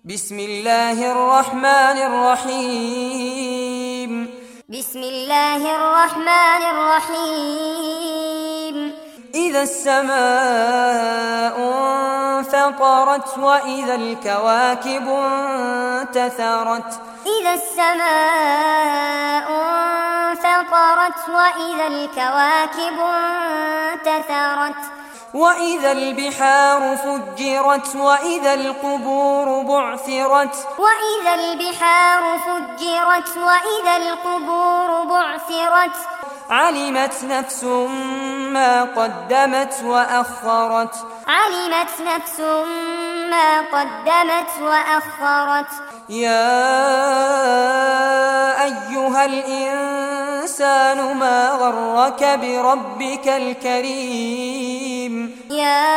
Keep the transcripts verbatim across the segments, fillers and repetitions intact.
بسم الله الرحمن الرحيم بسم الله الرحمن الرحيم إذا السماء انفطرت وإذا الكواكب انتثرت إذا السماء انفطرت وإذا الكواكب انتثرت وإذا البحار فجرت وإذا القبور بعثرت وإذا البحار فجرت وإذا القبور بعثرت علمت نفس ما قدمت وأخرت علمت نفس ما قدمت وأخرت يا أيها الإنسان ما غرك بربك الكريم يا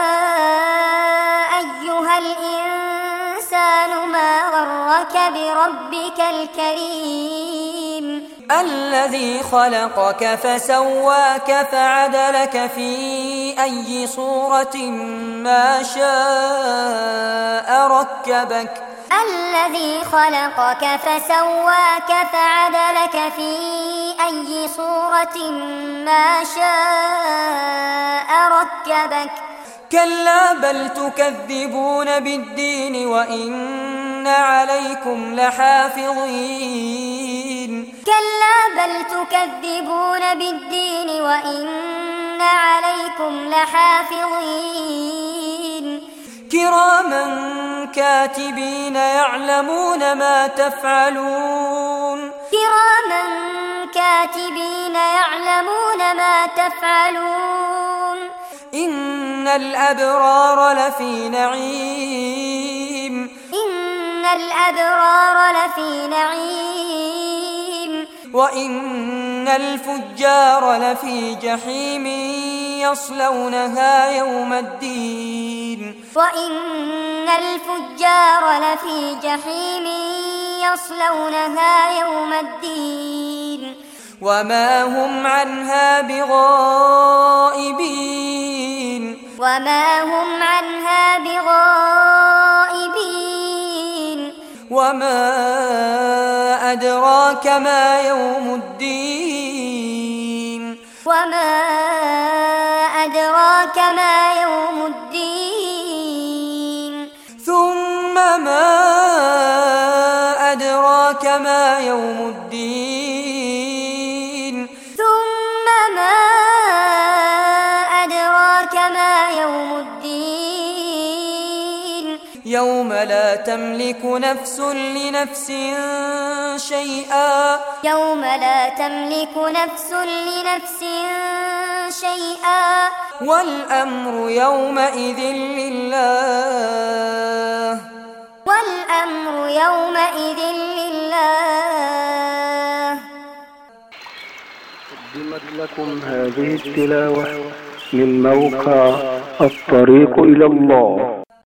أيها الإنسان ما غرك بربك الكريم الذي خلقك فسواك فعدلك في أي صورة ما شاء ركبك الذي خلقك فسواك فعدلك في أي صورة ما شاء ركبك كلا بل تكذبون بالدين وإن عليكم لحافظين كلا بل تكذبون بالدين وإن عليكم لحافظين كراما كاتبين يعلمون ما تفعلون كراما كاتبين يعلمون ما تفعلون إن الأبرار لفي نعيم إن الأبرار لفي نعيم وإن الفجار لفي جحيم يصلونها يوم الدين وإن الفجار لفي جحيم يصلونها يوم الدين وما هم عنها بغائبين وما هم عنها بغائبين وما أدراك ما يوم الدين وما أدراك ما يوم الدين ثم ما أدراك ما يوم الدين ثم ما أدراك ما يوم الدين يوم لا تملك نفس لنفس شيئا يوم لا تملك نفس لنفس شيئا والأمر يومئذ لله والأمر يومئذ لله. قدمت لكم هذه التلاوة من موقع الطريق إلى الله.